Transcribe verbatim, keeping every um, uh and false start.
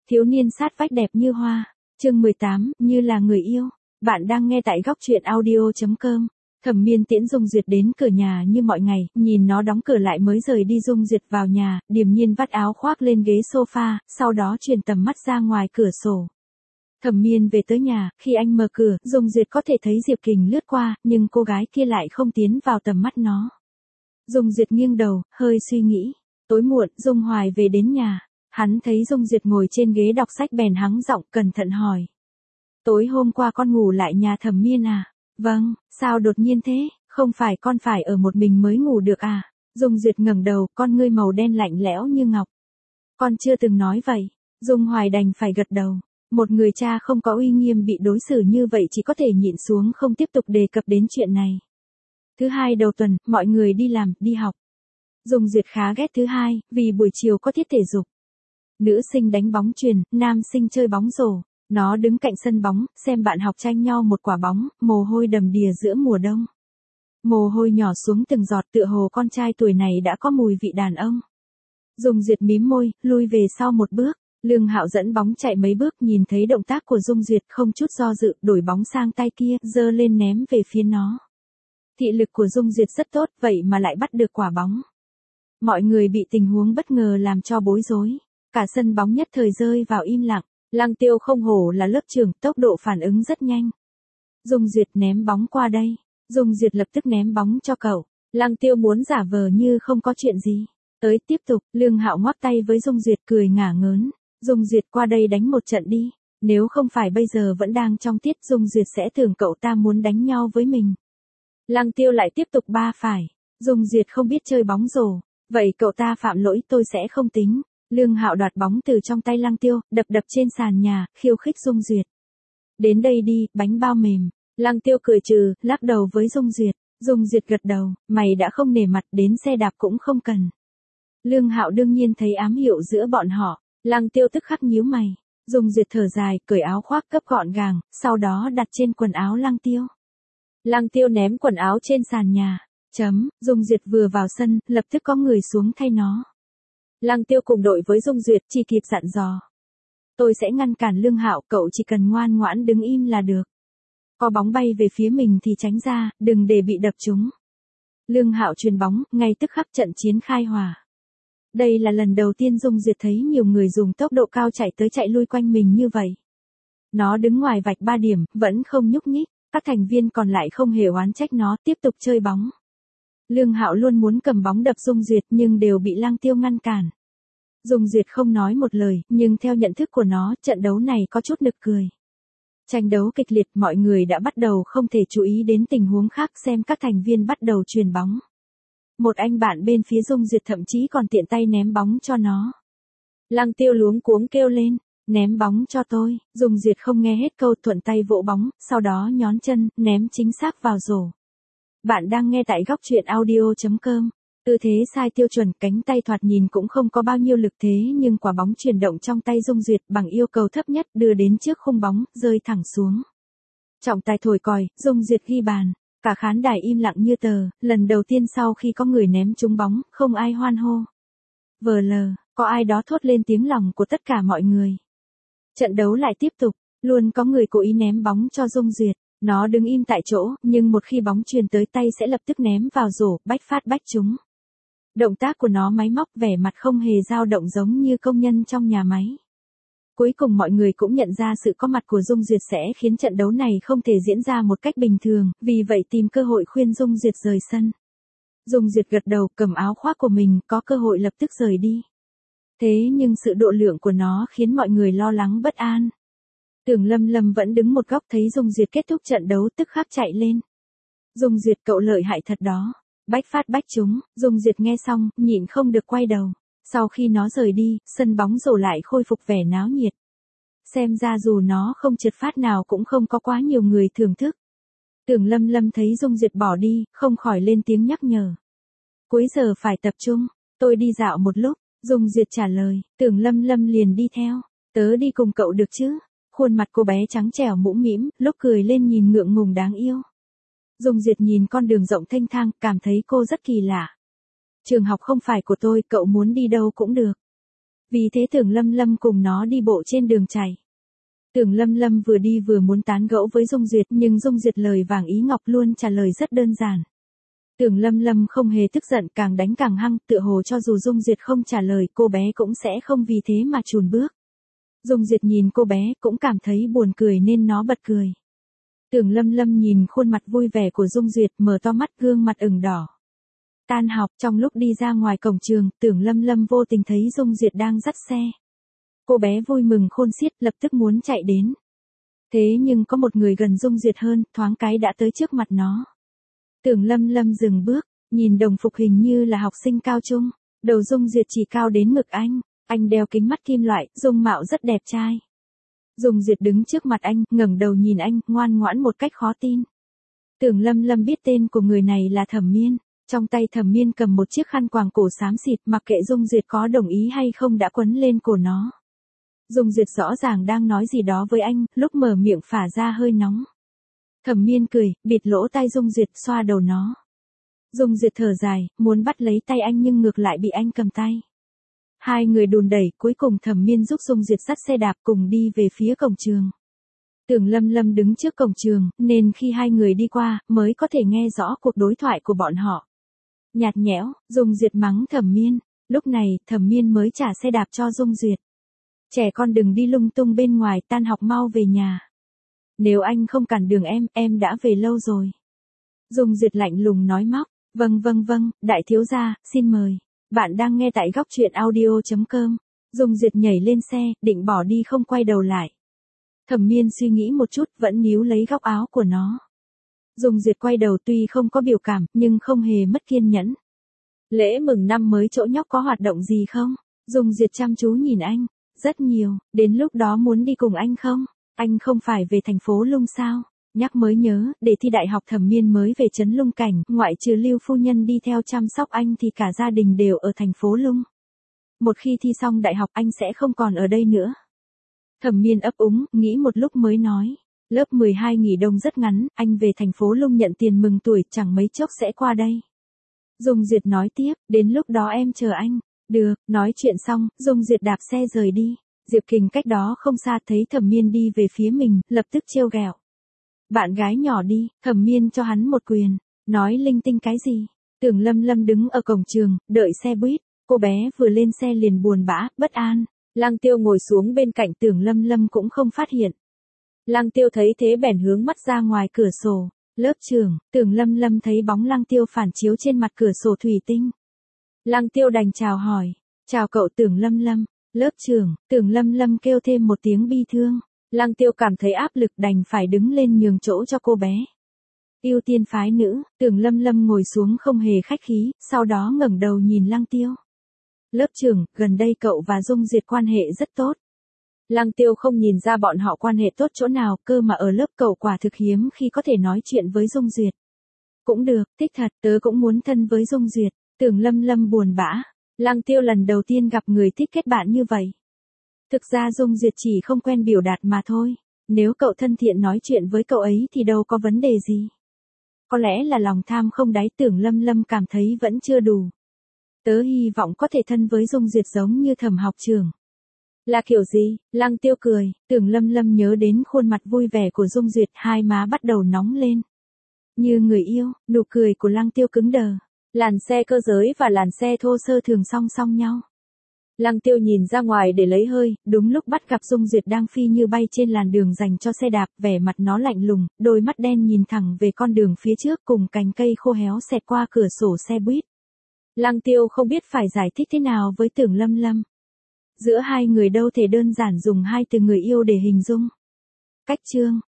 Thiếu niên sát vách đẹp như hoa. Chương mười tám, như là người yêu. Bạn đang nghe tại góc truyện audio chấm com. Thẩm Miên tiễn Dung Duyệt đến cửa nhà như mọi ngày, nhìn nó đóng cửa lại mới rời đi. Dung Duyệt vào nhà, điềm nhiên vắt áo khoác lên ghế sofa, sau đó chuyển tầm mắt ra ngoài cửa sổ. Thẩm Miên về tới nhà, khi anh mở cửa, Dung Duyệt có thể thấy Diệp Kình lướt qua, nhưng cô gái kia lại không tiến vào tầm mắt nó. Dung Duyệt nghiêng đầu, hơi suy nghĩ. Tối muộn, Dung Hoài về đến nhà. Hắn thấy Dung Duyệt ngồi trên ghế đọc sách bèn hắng giọng cẩn thận hỏi. Tối hôm qua con ngủ lại nhà Thẩm Miên à? Vâng, sao đột nhiên thế, không phải con phải ở một mình mới ngủ được à? Dung Duyệt ngẩng đầu, con ngươi màu đen lạnh lẽo như ngọc. Con chưa từng nói vậy. Dung Hoài đành phải gật đầu. Một người cha không có uy nghiêm bị đối xử như vậy chỉ có thể nhịn xuống không tiếp tục đề cập đến chuyện này. Thứ hai đầu tuần, mọi người đi làm, đi học. Dung Duyệt khá ghét thứ hai, vì buổi chiều có tiết thể dục. Nữ sinh đánh bóng chuyền, nam sinh chơi bóng rổ. Nó đứng cạnh sân bóng, xem bạn học tranh nhau một quả bóng, mồ hôi đầm đìa giữa mùa đông. Mồ hôi nhỏ xuống từng giọt tựa hồ con trai tuổi này đã có mùi vị đàn ông. Dung Duyệt mím môi, lui về sau một bước. Lương Hạo dẫn bóng chạy mấy bước nhìn thấy động tác của Dung Duyệt không chút do dự, đổi bóng sang tay kia, giơ lên ném về phía nó. Thị lực của Dung Duyệt rất tốt, vậy mà lại bắt được quả bóng. Mọi người bị tình huống bất ngờ làm cho bối rối. Cả sân bóng nhất thời rơi vào im lặng. Lăng Tiêu không hổ là lớp trưởng, tốc độ phản ứng rất nhanh. Dung Duyệt ném bóng qua đây. Dung Duyệt lập tức ném bóng cho cậu. Lăng Tiêu muốn giả vờ như không có chuyện gì. Tới tiếp tục, Lương Hạo ngoắc tay với Dung Duyệt cười ngả ngớn. Dung Duyệt qua đây đánh một trận đi. Nếu không phải bây giờ vẫn đang trong tiết, Dung Duyệt sẽ tưởng cậu ta muốn đánh nhau với mình. Lăng Tiêu lại tiếp tục ba phải. Dung Duyệt không biết chơi bóng rổ. Vậy cậu ta phạm lỗi tôi sẽ không tính. Lương Hạo đoạt bóng từ trong tay Lăng Tiêu, đập đập trên sàn nhà, khiêu khích Dung Duyệt. Đến đây đi, bánh bao mềm. Lăng Tiêu cười trừ, lắc đầu với Dung Duyệt. Dung Duyệt gật đầu, mày đã không nể mặt, đến xe đạp cũng không cần. Lương Hạo đương nhiên thấy ám hiệu giữa bọn họ. Lăng Tiêu tức khắc nhíu mày. Dung Duyệt thở dài, cởi áo khoác cấp gọn gàng, sau đó đặt trên quần áo Lăng Tiêu. Lăng Tiêu ném quần áo trên sàn nhà. Chấm, Dung Duyệt vừa vào sân, lập tức có người xuống thay nó. Lăng Tiêu cùng đội với Dung Duyệt, chỉ kịp dặn dò. Tôi sẽ ngăn cản Lương Hạo, cậu chỉ cần ngoan ngoãn đứng im là được. Có bóng bay về phía mình thì tránh ra, đừng để bị đập trúng. Lương Hạo chuyền bóng, ngay tức khắc trận chiến khai hỏa. Đây là lần đầu tiên Dung Duyệt thấy nhiều người dùng tốc độ cao chạy tới chạy lui quanh mình như vậy. Nó đứng ngoài vạch ba điểm, vẫn không nhúc nhích, các thành viên còn lại không hề oán trách nó, tiếp tục chơi bóng. Lương Hạo luôn muốn cầm bóng đập Dung Duyệt nhưng đều bị Lăng Tiêu ngăn cản. Dung Duyệt không nói một lời, nhưng theo nhận thức của nó, trận đấu này có chút nực cười. Tranh đấu kịch liệt, mọi người đã bắt đầu không thể chú ý đến tình huống khác, xem các thành viên bắt đầu chuyền bóng. Một anh bạn bên phía Dung Duyệt thậm chí còn tiện tay ném bóng cho nó. Lăng Tiêu luống cuống kêu lên, ném bóng cho tôi. Dung Duyệt không nghe hết câu, thuận tay vỗ bóng, sau đó nhón chân, ném chính xác vào rổ. Bạn đang nghe tại góc truyện audio chấm com. Tư thế sai tiêu chuẩn, cánh tay thoạt nhìn cũng không có bao nhiêu lực thế nhưng quả bóng chuyển động trong tay Dung Duyệt bằng yêu cầu thấp nhất đưa đến trước khung bóng, rơi thẳng xuống. Trọng tài thổi còi, Dung Duyệt ghi bàn. Cả khán đài im lặng như tờ, lần đầu tiên sau khi có người ném trúng bóng, không ai hoan hô. Vờ lờ, có ai đó thốt lên tiếng lòng của tất cả mọi người. Trận đấu lại tiếp tục, luôn có người cố ý ném bóng cho Dung Duyệt. Nó đứng im tại chỗ, nhưng một khi bóng truyền tới tay sẽ lập tức ném vào rổ, bách phát bách trúng. Động tác của nó máy móc, vẻ mặt không hề dao động giống như công nhân trong nhà máy. Cuối cùng mọi người cũng nhận ra sự có mặt của Dung Duyệt sẽ khiến trận đấu này không thể diễn ra một cách bình thường, vì vậy tìm cơ hội khuyên Dung Duyệt rời sân. Dung Duyệt gật đầu, cầm áo khoác của mình, có cơ hội lập tức rời đi. Thế nhưng sự độ lượng của nó khiến mọi người lo lắng bất an. Tưởng Lâm Lâm vẫn đứng một góc thấy Dung Duyệt kết thúc trận đấu tức khắc chạy lên. Dung Duyệt cậu lợi hại thật đó. Bách phát bách trúng, Dung Duyệt nghe xong, nhịn không được quay đầu. Sau khi nó rời đi, sân bóng rổ lại khôi phục vẻ náo nhiệt. Xem ra dù nó không trượt phát nào cũng không có quá nhiều người thưởng thức. Tưởng Lâm Lâm thấy Dung Duyệt bỏ đi, không khỏi lên tiếng nhắc nhở. Cuối giờ phải tập trung, tôi đi dạo một lúc. Dung Duyệt trả lời, Tưởng Lâm Lâm liền đi theo. Tớ đi cùng cậu được chứ? Khuôn mặt cô bé trắng trẻo mũm mĩm, lúc cười lên nhìn ngượng ngùng đáng yêu. Dung Duyệt nhìn con đường rộng thênh thang, cảm thấy cô rất kỳ lạ. Trường học không phải của tôi, cậu muốn đi đâu cũng được. Vì thế Tưởng Lâm Lâm cùng nó đi bộ trên đường chảy. Tưởng Lâm Lâm vừa đi vừa muốn tán gẫu với Dung Duyệt, nhưng Dung Duyệt lời vàng ý ngọc luôn trả lời rất đơn giản. Tưởng Lâm Lâm không hề tức giận, càng đánh càng hăng, tựa hồ cho dù Dung Duyệt không trả lời, cô bé cũng sẽ không vì thế mà chùn bước. Dung Duyệt nhìn cô bé cũng cảm thấy buồn cười nên nó bật cười. Tưởng Lâm Lâm nhìn khuôn mặt vui vẻ của Dung Duyệt, mở to mắt, gương mặt ửng đỏ. Tan học, trong lúc đi ra ngoài cổng trường, Tưởng Lâm Lâm vô tình thấy Dung Duyệt đang dắt xe. Cô bé vui mừng khôn xiết, lập tức muốn chạy đến. Thế nhưng có một người gần Dung Duyệt hơn, thoáng cái đã tới trước mặt nó. Tưởng Lâm Lâm dừng bước, nhìn đồng phục hình như là học sinh cao trung. Đầu Dung Duyệt chỉ cao đến ngực anh, anh đeo kính mắt kim loại, dung mạo rất đẹp trai. Dung Duyệt đứng trước mặt anh, ngẩng đầu nhìn anh, ngoan ngoãn một cách khó tin. Tưởng Lâm Lâm biết tên của người này là Thẩm Miên. Trong tay Thẩm Miên cầm một chiếc khăn quàng cổ xám xịt, mặc kệ Dung Duyệt có đồng ý hay không đã quấn lên cổ nó. Dung Duyệt rõ ràng đang nói gì đó với anh, lúc mở miệng phả ra hơi nóng. Thẩm Miên cười, bịt lỗ tai Dung Duyệt, xoa đầu nó. Dung Duyệt thở dài, muốn bắt lấy tay anh nhưng ngược lại bị anh cầm tay. Hai người đùn đẩy, cuối cùng Thẩm Miên giúp Dung Duyệt dắt xe đạp cùng đi về phía cổng trường. Tưởng Lâm Lâm đứng trước cổng trường, nên khi hai người đi qua, mới có thể nghe rõ cuộc đối thoại của bọn họ. Nhạt nhẽo, Dung Duyệt mắng Thẩm Miên. Lúc này, Thẩm Miên mới trả xe đạp cho Dung Duyệt. Trẻ con đừng đi lung tung bên ngoài, tan học mau về nhà. Nếu anh không cản đường em, em đã về lâu rồi. Dung Duyệt lạnh lùng nói móc. Vâng vâng vâng, đại thiếu gia, xin mời. Bạn đang nghe tại góc truyện audio chấm com. Dung Duyệt nhảy lên xe, định bỏ đi không quay đầu lại. Thẩm Miên suy nghĩ một chút, vẫn níu lấy góc áo của nó. Dung Duyệt quay đầu, tuy không có biểu cảm, nhưng không hề mất kiên nhẫn. Lễ mừng năm mới chỗ nhóc có hoạt động gì không? Dung Duyệt chăm chú nhìn anh. Rất nhiều, đến lúc đó muốn đi cùng anh không? Anh không phải về thành phố Lung sao? Nhắc mới nhớ, để thi đại học Thẩm Miên mới về trấn Lung Cảnh, ngoại trừ Lưu phu nhân đi theo chăm sóc anh thì cả gia đình đều ở thành phố Lung. Một khi thi xong đại học anh sẽ không còn ở đây nữa. Thẩm Miên ấp úng, nghĩ một lúc mới nói. Lớp mười hai nghỉ đông rất ngắn, anh về thành phố Lung nhận tiền mừng tuổi, chẳng mấy chốc sẽ qua đây. Dung Duyệt nói tiếp, đến lúc đó em chờ anh. Được, nói chuyện xong, Dung Duyệt đạp xe rời đi. Diệp Kình cách đó không xa thấy Thẩm Miên đi về phía mình, lập tức trêu ghẹo. Bạn gái nhỏ đi, Thẩm Miên cho hắn một quyền. Nói linh tinh cái gì? Tưởng Lâm Lâm đứng ở cổng trường, đợi xe buýt. Cô bé vừa lên xe liền buồn bã, bất an. Lăng Tiêu ngồi xuống bên cạnh Tưởng Lâm Lâm cũng không phát hiện. Lăng Tiêu thấy thế bèn hướng mắt ra ngoài cửa sổ. Lớp trường, Tưởng Lâm Lâm thấy bóng Lăng Tiêu phản chiếu trên mặt cửa sổ thủy tinh. Lăng Tiêu đành chào hỏi. Chào cậu Tưởng Lâm Lâm. Lớp trưởng, Tưởng Lâm Lâm kêu thêm một tiếng bi thương. Lăng Tiêu cảm thấy áp lực đành phải đứng lên nhường chỗ cho cô bé. Ưu tiên phái nữ, Tưởng Lâm Lâm ngồi xuống không hề khách khí, sau đó ngẩng đầu nhìn Lăng Tiêu. Lớp trưởng, gần đây cậu và Dung Duyệt quan hệ rất tốt. Lăng Tiêu không nhìn ra bọn họ quan hệ tốt chỗ nào, cơ mà ở lớp cậu quả thực hiếm khi có thể nói chuyện với Dung Duyệt. Cũng được, thích thật, tớ cũng muốn thân với Dung Duyệt. Tưởng Lâm Lâm buồn bã. Lăng Tiêu lần đầu tiên gặp người thích kết bạn như vậy. Thực ra Dung Duyệt chỉ không quen biểu đạt mà thôi. Nếu cậu thân thiện nói chuyện với cậu ấy thì đâu có vấn đề gì. Có lẽ là lòng tham không đáy, Tưởng Lâm Lâm cảm thấy vẫn chưa đủ. Tớ hy vọng có thể thân với Dung Duyệt giống như Thẩm học trưởng. Là kiểu gì? Lăng Tiêu cười, Tưởng Lâm Lâm nhớ đến khuôn mặt vui vẻ của Dung Duyệt, hai má bắt đầu nóng lên. Như người yêu, nụ cười của Lăng Tiêu cứng đờ. Làn xe cơ giới và làn xe thô sơ thường song song nhau. Lăng Tiêu nhìn ra ngoài để lấy hơi, đúng lúc bắt gặp Dung Duyệt đang phi như bay trên làn đường dành cho xe đạp, vẻ mặt nó lạnh lùng, đôi mắt đen nhìn thẳng về con đường phía trước cùng cành cây khô héo xẹt qua cửa sổ xe buýt. Lăng Tiêu không biết phải giải thích thế nào với Tưởng Lâm Lâm. Giữa hai người đâu thể đơn giản dùng hai từ người yêu để hình dung. Cách chương